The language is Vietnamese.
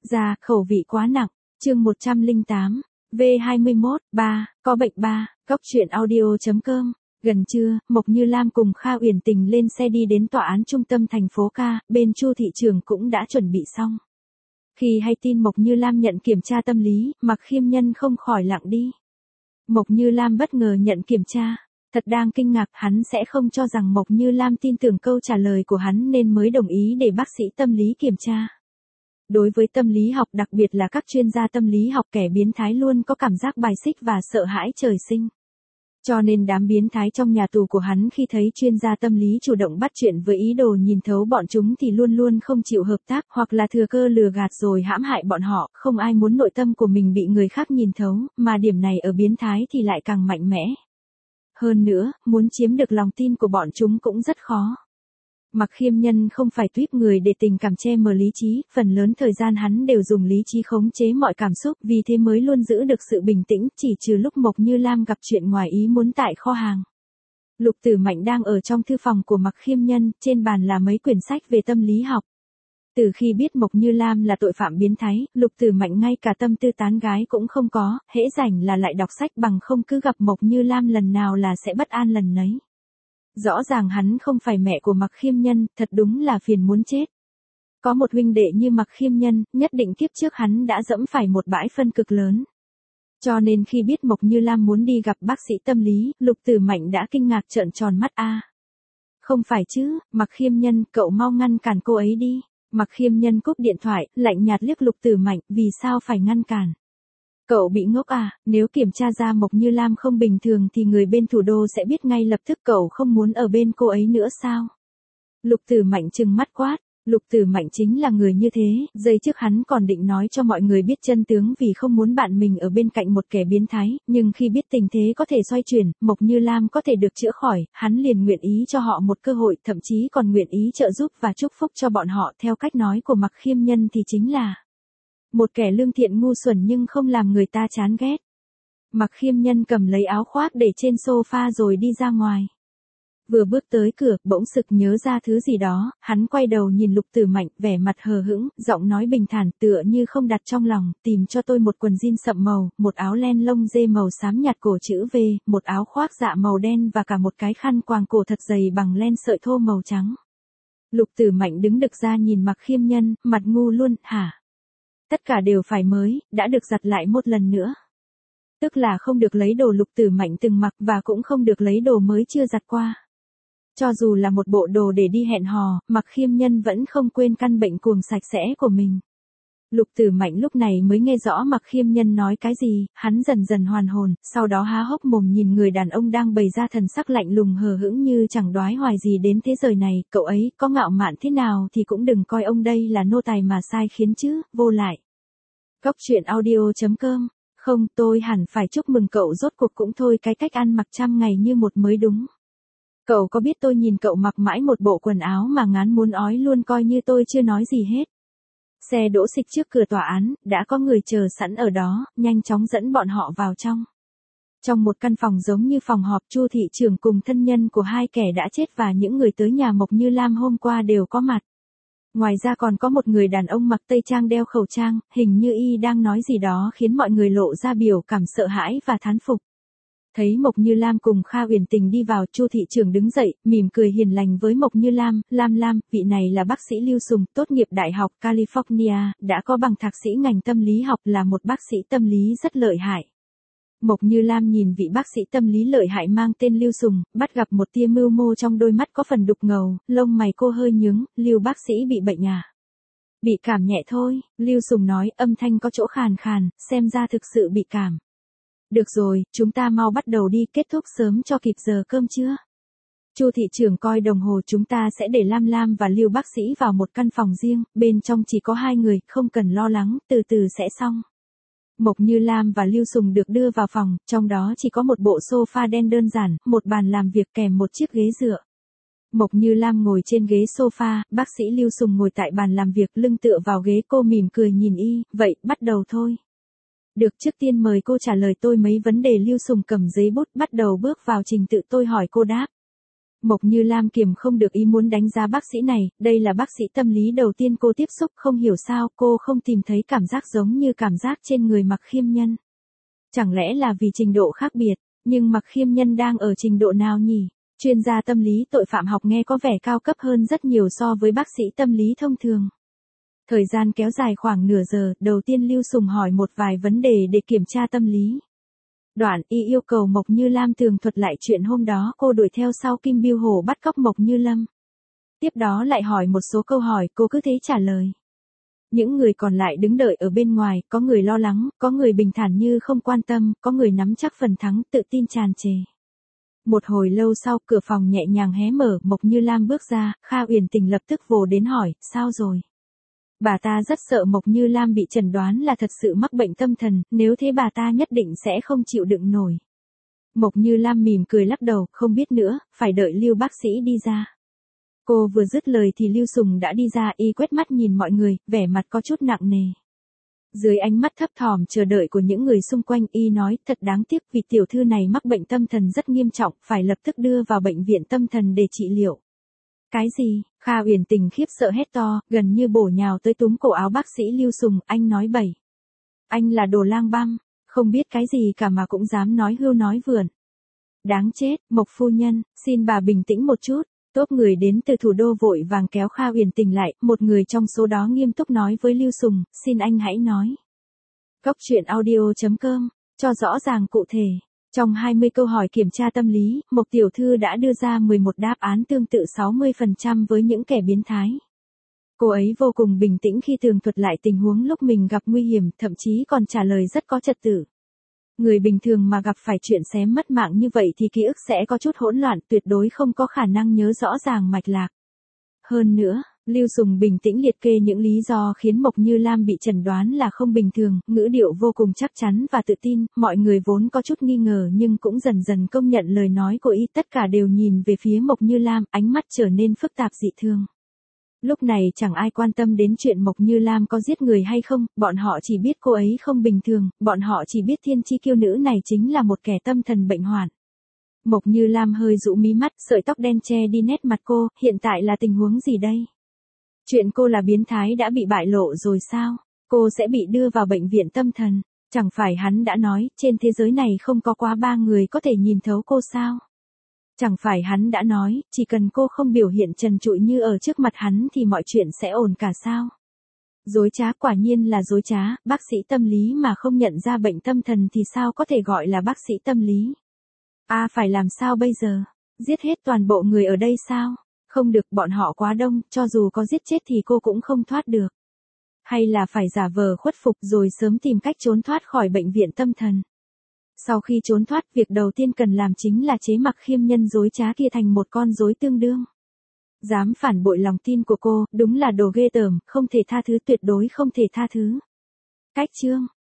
Da, khẩu vị quá nặng. Chương 108. V21, 3, có bệnh 3, Cóc truyện audio.com. Gần trưa, Mộc Như Lam cùng Kha Uyển Tình lên xe đi đến tòa án trung tâm thành phố Ca, bên Chu thị trưởng cũng đã chuẩn bị xong. Khi hay tin Mộc Như Lam nhận kiểm tra tâm lý, Mạc Khiêm Nhân không khỏi lặng đi. Mộc Như Lam bất ngờ nhận kiểm tra. Thật đang kinh ngạc, hắn sẽ không cho rằng Mộc Như Lam tin tưởng câu trả lời của hắn nên mới đồng ý để bác sĩ tâm lý kiểm tra. Đối với tâm lý học, đặc biệt là các chuyên gia tâm lý học, kẻ biến thái luôn có cảm giác bài xích và sợ hãi trời sinh. Cho nên đám biến thái trong nhà tù của hắn khi thấy chuyên gia tâm lý chủ động bắt chuyện với ý đồ nhìn thấu bọn chúng thì luôn luôn không chịu hợp tác, hoặc là thừa cơ lừa gạt rồi hãm hại bọn họ. Không ai muốn nội tâm của mình bị người khác nhìn thấu, mà điểm này ở biến thái thì lại càng mạnh mẽ. Hơn nữa, muốn chiếm được lòng tin của bọn chúng cũng rất khó. Mạc Khiêm Nhân không phải tuýp người để tình cảm che mờ lý trí, phần lớn thời gian hắn đều dùng lý trí khống chế mọi cảm xúc, vì thế mới luôn giữ được sự bình tĩnh, chỉ trừ lúc Mộc Như Lam gặp chuyện ngoài ý muốn tại kho hàng. Lục Tử Mạnh đang ở trong thư phòng của Mạc Khiêm Nhân, trên bàn là mấy quyển sách về tâm lý học. Từ khi biết Mộc Như Lam là tội phạm biến thái, Lục Tử Mạnh ngay cả tâm tư tán gái cũng không có, hễ rảnh là lại đọc sách, bằng không cứ gặp Mộc Như Lam lần nào là sẽ bất an lần nấy. Rõ ràng hắn không phải mẹ của Mạc Khiêm Nhân, thật đúng là phiền muốn chết. Có một huynh đệ như Mạc Khiêm Nhân, nhất định kiếp trước hắn đã dẫm phải một bãi phân cực lớn. Cho nên khi biết Mộc Như Lam muốn đi gặp bác sĩ tâm lý, Lục Tử Mạnh đã kinh ngạc trợn tròn mắt. Không phải chứ, Mạc Khiêm Nhân, cậu mau ngăn cản cô ấy đi. Mạc Khiêm Nhân cúp điện thoại, lạnh nhạt liếc Lục Tử Mạnh, vì sao phải ngăn cản? Cậu bị ngốc à, nếu kiểm tra ra Mộc Như Lam không bình thường thì người bên thủ đô sẽ biết ngay lập tức. Cậu không muốn ở bên cô ấy nữa sao? Lục Tử Mạnh trừng mắt quát. Lục Tử Mạnh chính là người như thế, giây trước hắn còn định nói cho mọi người biết chân tướng vì không muốn bạn mình ở bên cạnh một kẻ biến thái, nhưng khi biết tình thế có thể xoay chuyển, Mộc Như Lam có thể được chữa khỏi, hắn liền nguyện ý cho họ một cơ hội, thậm chí còn nguyện ý trợ giúp và chúc phúc cho bọn họ. Theo cách nói của Mạc Khiêm Nhân thì chính là một kẻ lương thiện ngu xuẩn nhưng không làm người ta chán ghét. Mạc Khiêm Nhân cầm lấy áo khoác để trên sofa rồi đi ra ngoài. Vừa bước tới cửa, bỗng sực nhớ ra thứ gì đó, hắn quay đầu nhìn Lục Tử Mạnh, vẻ mặt hờ hững, giọng nói bình thản, tựa như không đặt trong lòng, tìm cho tôi một quần jean sậm màu, một áo len lông dê màu xám nhạt cổ chữ V, một áo khoác dạ màu đen và cả một cái khăn quàng cổ thật dày bằng len sợi thô màu trắng. Lục Tử Mạnh đứng đực ra nhìn Mạc Khiêm Nhân, mặt ngu luôn, hả? Tất cả đều phải mới, đã được giặt lại một lần nữa. Tức là không được lấy đồ Lục Tử Mạnh từng mặc và cũng không được lấy đồ mới chưa giặt qua. Cho dù là một bộ đồ để đi hẹn hò, Mạc Khiêm Nhân vẫn không quên căn bệnh cuồng sạch sẽ của mình. Lục Tử Mạnh lúc này mới nghe rõ Mạc Khiêm Nhân nói cái gì, hắn dần dần hoàn hồn, sau đó há hốc mồm nhìn người đàn ông đang bày ra thần sắc lạnh lùng hờ hững như chẳng đoái hoài gì đến thế giới này. Cậu ấy có ngạo mạn thế nào thì cũng đừng coi ông đây là nô tài mà sai khiến chứ, vô lại. Cóc truyện audio.com. Không, tôi hẳn phải chúc mừng cậu rốt cuộc cũng thôi cái cách ăn mặc 100 ngày như một mới đúng. Cậu có biết tôi nhìn cậu mặc mãi một bộ quần áo mà ngán muốn ói luôn, coi như tôi chưa nói gì hết. Xe đỗ xịch trước cửa tòa án, đã có người chờ sẵn ở đó, nhanh chóng dẫn bọn họ vào trong. Trong một căn phòng giống như phòng họp, Chu thị trưởng cùng thân nhân của hai kẻ đã chết và những người tới nhà Mộc Như Lam hôm qua đều có mặt. Ngoài ra còn có một người đàn ông mặc tây trang đeo khẩu trang, hình như y đang nói gì đó khiến mọi người lộ ra biểu cảm sợ hãi và thán phục. Thấy Mộc Như Lam cùng Kha Uyển Tình đi vào, Chu thị trưởng đứng dậy, mỉm cười hiền lành với Mộc Như Lam, Lam, vị này là bác sĩ Lưu Sùng, tốt nghiệp Đại học California, đã có bằng thạc sĩ ngành tâm lý học, là một bác sĩ tâm lý rất lợi hại. Mộc Như Lam nhìn vị bác sĩ tâm lý lợi hại mang tên Lưu Sùng, bắt gặp một tia mưu mô trong đôi mắt có phần đục ngầu, lông mày cô hơi nhướng. Lưu bác sĩ bị bệnh à? Bị cảm nhẹ thôi, Lưu Sùng nói, âm thanh có chỗ khàn khàn, xem ra thực sự bị cảm. Được rồi, chúng ta mau bắt đầu đi, kết thúc sớm cho kịp giờ cơm trưa. Chu thị trưởng coi đồng hồ, chúng ta sẽ để Lam và Lưu bác sĩ vào một căn phòng riêng, bên trong chỉ có hai người, không cần lo lắng, từ từ sẽ xong. Mộc Như Lam và Lưu Sùng được đưa vào phòng, trong đó chỉ có một bộ sofa đen đơn giản, một bàn làm việc kèm một chiếc ghế dựa. Mộc Như Lam ngồi trên ghế sofa, bác sĩ Lưu Sùng ngồi tại bàn làm việc, lưng tựa vào ghế, cô mỉm cười nhìn y, vậy, bắt đầu thôi. Được, trước tiên mời cô trả lời tôi mấy vấn đề. Lưu Sùng cầm giấy bút, bắt đầu bước vào trình tự tôi hỏi cô đáp. Mộc Như Lam kiềm không được ý muốn đánh giá bác sĩ này, đây là bác sĩ tâm lý đầu tiên cô tiếp xúc, không hiểu sao cô không tìm thấy cảm giác giống như cảm giác trên người Mạc Khiêm Nhân. Chẳng lẽ là vì trình độ khác biệt, nhưng Mạc Khiêm Nhân đang ở trình độ nào nhỉ? Chuyên gia tâm lý tội phạm học nghe có vẻ cao cấp hơn rất nhiều so với bác sĩ tâm lý thông thường. Thời gian kéo dài khoảng nửa giờ, đầu tiên Lưu Sùng hỏi một vài vấn đề để kiểm tra tâm lý. Đoạn y yêu cầu Mộc Như Lam tường thuật lại chuyện hôm đó cô đuổi theo sau Kim Biêu Hổ bắt cóc Mộc Như Lâm. Tiếp đó lại hỏi một số câu hỏi, cô cứ thế trả lời. Những người còn lại đứng đợi ở bên ngoài, có người lo lắng, có người bình thản như không quan tâm, có người nắm chắc phần thắng, tự tin tràn trề. Một hồi lâu sau, cửa phòng nhẹ nhàng hé mở, Mộc Như Lam bước ra, Kha Uyển Tình lập tức vồ đến hỏi, sao rồi? Bà ta rất sợ Mộc Như Lam bị chẩn đoán là thật sự mắc bệnh tâm thần, nếu thế bà ta nhất định sẽ không chịu đựng nổi. Mộc Như Lam mỉm cười lắc đầu, không biết nữa, phải đợi Lưu bác sĩ đi ra. Cô vừa dứt lời thì Lưu Sùng đã đi ra, y quét mắt nhìn mọi người, vẻ mặt có chút nặng nề. Dưới ánh mắt thấp thỏm chờ đợi của những người xung quanh, y nói, thật đáng tiếc vì tiểu thư này mắc bệnh tâm thần rất nghiêm trọng, phải lập tức đưa vào bệnh viện tâm thần để trị liệu. Cái gì? Kha Uyển Tình khiếp sợ hét to, gần như bổ nhào tới túm cổ áo bác sĩ Lưu Sùng, anh nói bậy. Anh là đồ lang băm, không biết cái gì cả mà cũng dám nói hưu nói vượn. Đáng chết, Mộc phu nhân, xin bà bình tĩnh một chút. Tốp người đến từ thủ đô vội vàng kéo Kha Uyển Tình lại, một người trong số đó nghiêm túc nói với Lưu Sùng, xin anh hãy nói. Cốc truyện audio.com, cho rõ ràng cụ thể. Trong 20 câu hỏi kiểm tra tâm lý, Mộc tiểu thư đã đưa ra 11 đáp án tương tự 60% với những kẻ biến thái. Cô ấy vô cùng bình tĩnh khi tường thuật lại tình huống lúc mình gặp nguy hiểm, thậm chí còn trả lời rất có trật tự. Người bình thường mà gặp phải chuyện xém mất mạng như vậy thì ký ức sẽ có chút hỗn loạn, tuyệt đối không có khả năng nhớ rõ ràng mạch lạc. Hơn nữa, Lưu Sùng bình tĩnh liệt kê những lý do khiến Mộc Như Lam bị chẩn đoán là không bình thường, ngữ điệu vô cùng chắc chắn và tự tin, mọi người vốn có chút nghi ngờ nhưng cũng dần dần công nhận lời nói của y, tất cả đều nhìn về phía Mộc Như Lam, ánh mắt trở nên phức tạp dị thường. Lúc này chẳng ai quan tâm đến chuyện Mộc Như Lam có giết người hay không, bọn họ chỉ biết cô ấy không bình thường, bọn họ chỉ biết thiên chi kiêu nữ này chính là một kẻ tâm thần bệnh hoạn. Mộc Như Lam hơi rũ mí mắt, sợi tóc đen che đi nét mặt cô, hiện tại là tình huống gì đây? Chuyện cô là biến thái đã bị bại lộ rồi sao? Cô sẽ bị đưa vào bệnh viện tâm thần, chẳng phải hắn đã nói, trên thế giới này không có quá 3 người có thể nhìn thấu cô sao? Chẳng phải hắn đã nói, chỉ cần cô không biểu hiện trần trụi như ở trước mặt hắn thì mọi chuyện sẽ ổn cả sao? Dối trá, quả nhiên là dối trá, bác sĩ tâm lý mà không nhận ra bệnh tâm thần thì sao có thể gọi là bác sĩ tâm lý? Phải làm sao bây giờ? Giết hết toàn bộ người ở đây sao? Không được, bọn họ quá đông, cho dù có giết chết thì cô cũng không thoát được. Hay là phải giả vờ khuất phục rồi sớm tìm cách trốn thoát khỏi bệnh viện tâm thần? Sau khi trốn thoát, việc đầu tiên cần làm chính là chế Mạc Khiêm Nhân dối trá kia thành một con rối tương đương. Dám phản bội lòng tin của cô, đúng là đồ ghê tởm, không thể tha thứ, tuyệt đối không thể tha thứ. Cách chương